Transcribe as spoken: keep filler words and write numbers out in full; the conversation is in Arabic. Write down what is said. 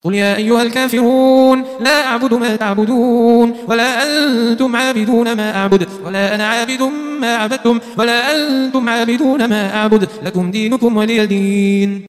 قل يا أيها الكافرون لا أعبد ما تعبدون ولا أنتم عابدون ما أعبد ولا أنا عابد ما عبدتم ولا أنتم عابدون ما أعبد لكم دينكم ولي دين.